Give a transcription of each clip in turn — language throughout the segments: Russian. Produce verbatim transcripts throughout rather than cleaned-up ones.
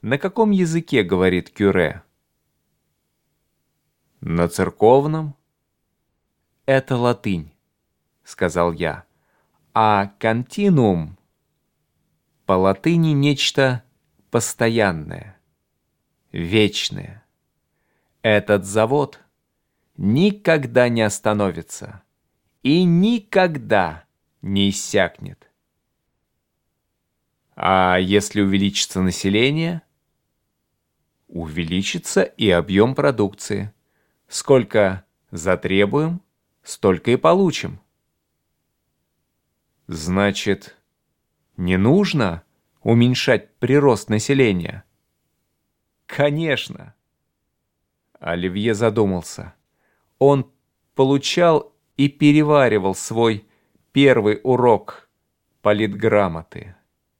На каком языке говорит Кюре? На церковном. Это латынь, сказал я. А континуум по латыни нечто постоянное, вечное. Этот завод никогда не остановится и никогда не иссякнет. А если увеличится население? Увеличится и объем продукции. Сколько затребуем, столько и получим. Значит, не нужно уменьшать прирост населения? Конечно. Оливье задумался. Он получал и переваривал свой первый урок политграмоты.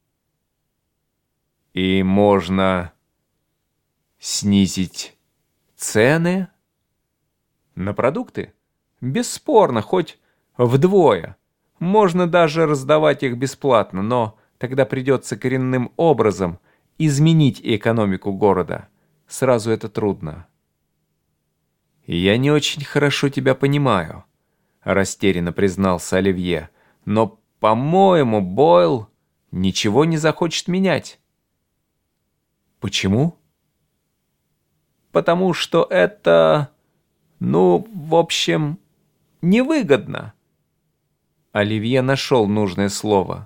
И можно снизить цены на продукты? Бесспорно, хоть вдвое. Можно даже раздавать их бесплатно, но тогда придется коренным образом изменить экономику города. Сразу это трудно. «Я не очень хорошо тебя понимаю», — растерянно признался Оливье. «Но, по-моему, Бойл ничего не захочет менять». «Почему?» «Потому что это, ну, в общем, невыгодно». Оливье нашел нужное слово.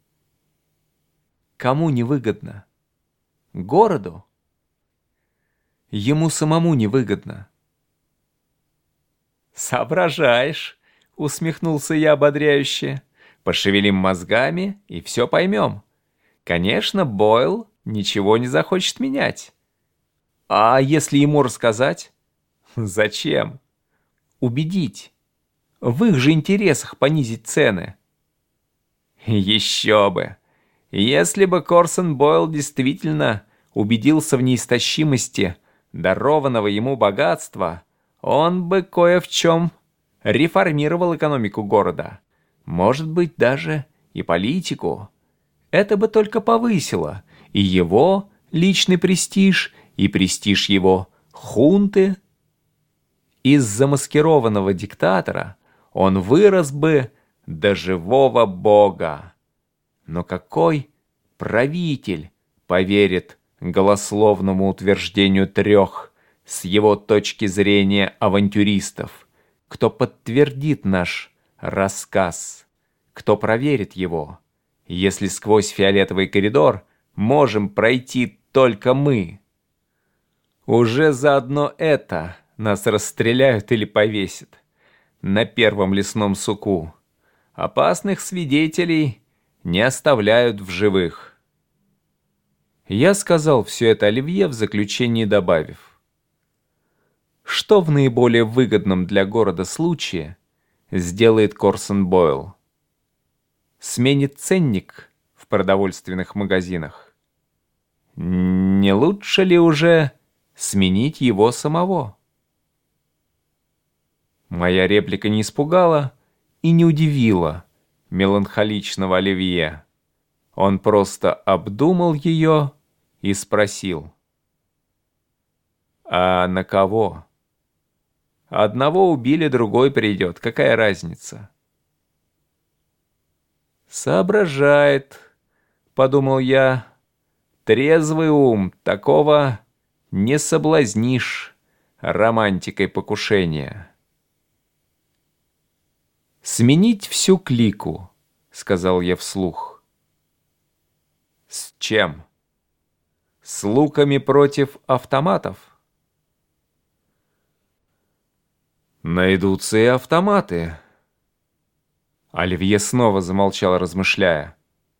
«Кому невыгодно? Городу? Ему самому невыгодно». «Соображаешь», — усмехнулся я ободряюще. «Пошевелим мозгами и все поймем. Конечно, Бойл ничего не захочет менять. А если ему рассказать? Зачем? Убедить. В их же интересах понизить цены». Еще бы. Если бы Корсон Бойл действительно убедился в неистощимости дарованного ему богатства, он бы кое в чем реформировал экономику города. Может быть, даже и политику. Это бы только повысило и его личный престиж, и престиж его хунты. Из замаскированного диктатора он вырос бы до живого бога. Но какой правитель поверит голословному утверждению трех с его точки зрения авантюристов? Кто подтвердит наш рассказ? Кто проверит его, если сквозь фиолетовый коридор можем пройти только мы? Уже заодно это нас расстреляют или повесят на первом лесном суку. Опасных свидетелей не оставляют в живых. Я сказал все это Оливье, в заключении добавив: что в наиболее выгодном для города случае сделает Корсон Бойл? Сменит ценник в продовольственных магазинах? Не лучше ли уже сменить его самого? Моя реплика не испугала и не удивила меланхоличного Оливье. Он просто обдумал ее и спросил: «А на кого? Одного убили, другой придет. Какая разница?» «Соображает», — подумал я. «Трезвый ум, такого не соблазнишь романтикой покушения». «Сменить всю клику», — сказал я вслух. «С чем? С луками против автоматов?» «Найдутся и автоматы». Оливье снова замолчал, размышляя.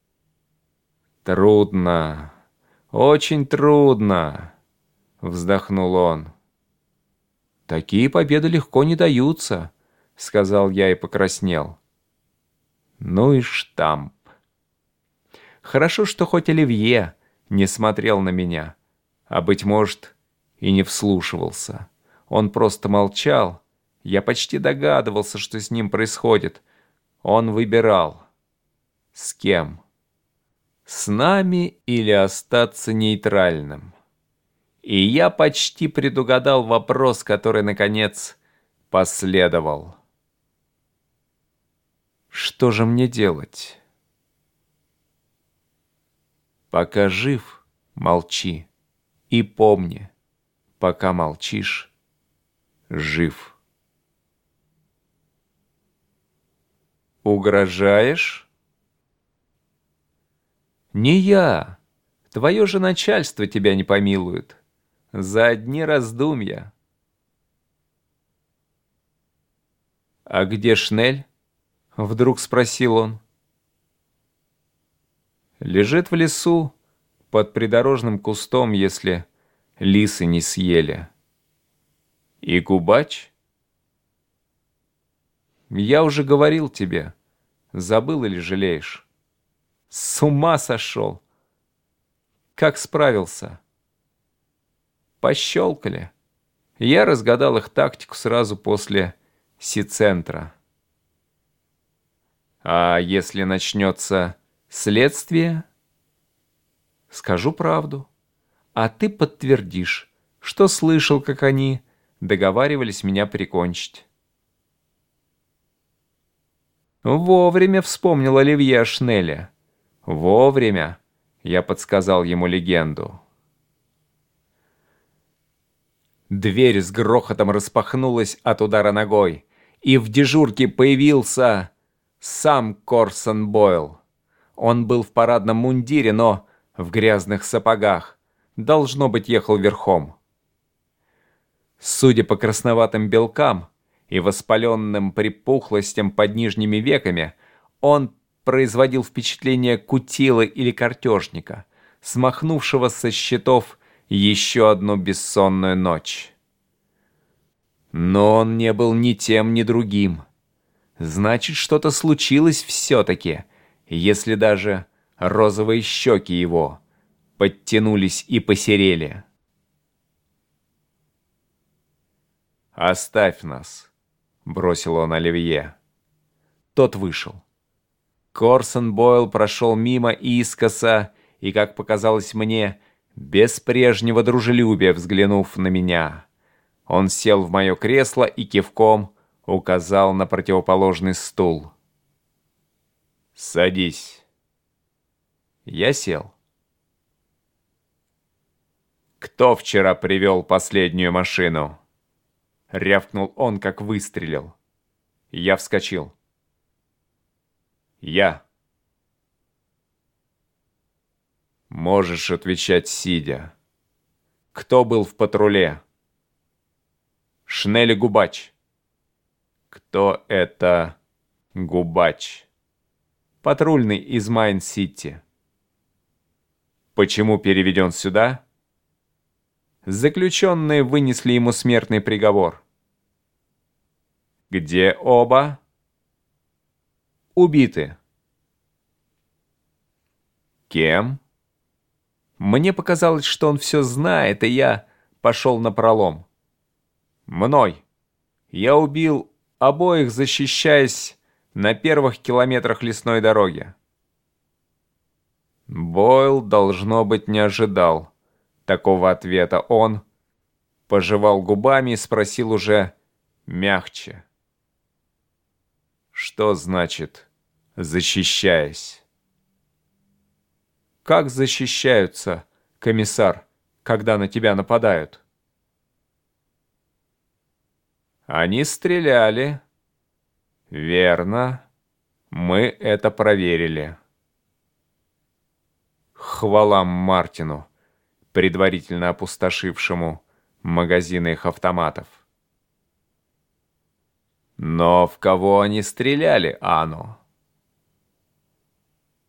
«Трудно, очень трудно», — вздохнул он. «Такие победы легко не даются», — сказал я и покраснел. Ну и штамп. Хорошо, что хоть Оливье не смотрел на меня, а, быть может, и не вслушивался. Он просто молчал. Я почти догадывался, что с ним происходит. Он выбирал. С кем? С нами или остаться нейтральным? И я почти предугадал вопрос, который, наконец, последовал. Что же мне делать? Пока жив, молчи. И помни, пока молчишь, жив. Угрожаешь? Не я. Твое же начальство тебя не помилует. За одни раздумья. А где Шнель? Вдруг спросил он. Лежит в лесу, под придорожным кустом, если лисы не съели. И Губач? Я уже говорил тебе. Забыл или жалеешь? С ума сошел. Как справился? Пощелкали. Я разгадал их тактику сразу после Си-центра. А если начнется следствие? Скажу правду. А ты подтвердишь, что слышал, как они договаривались меня прикончить. Вовремя вспомнил Оливье о Шнеле. Вовремя я подсказал ему легенду. Дверь с грохотом распахнулась от удара ногой, и в дежурке появился сам Корсон Бойл. Он был в парадном мундире, но в грязных сапогах. Должно быть, ехал верхом. Судя по красноватым белкам и воспаленным припухлостям под нижними веками, он производил впечатление кутилы или картежника, смахнувшего со счетов еще одну бессонную ночь. Но он не был ни тем, ни другим. Значит, что-то случилось все-таки, если даже розовые щеки его подтянулись и посерели. «Оставь нас», — бросил он Оливье. Тот вышел. Корсон Бойл прошел мимо искоса и, как показалось мне, без прежнего дружелюбия взглянув на меня. Он сел в мое кресло и кивком указал на противоположный стул. «Садись». Я сел. «Кто вчера привел последнюю машину?» Рявкнул он, как выстрелил. Я вскочил. «Я». «Можешь отвечать сидя. Кто был в патруле?» «Шнель и Губач». «Кто это Губач?» «Патрульный из Майн-Сити». «Почему переведен сюда?» Заключенные вынесли ему смертный приговор. «Где оба?» «Убиты». «Кем?» Мне показалось, что он все знает, и я пошел напролом. «Мной. Я убил обоих, защищаясь на первых километрах лесной дороги». Бойл, должно быть, не ожидал такого ответа. Он пожевал губами и спросил уже мягче. «Что значит «защищаясь»?» «Как защищаются, комиссар, когда на тебя нападают?» «Они стреляли». «Верно. Мы это проверили». Хвала Мартину, предварительно опустошившему магазины их автоматов. «Но в кого они стреляли, Ано?»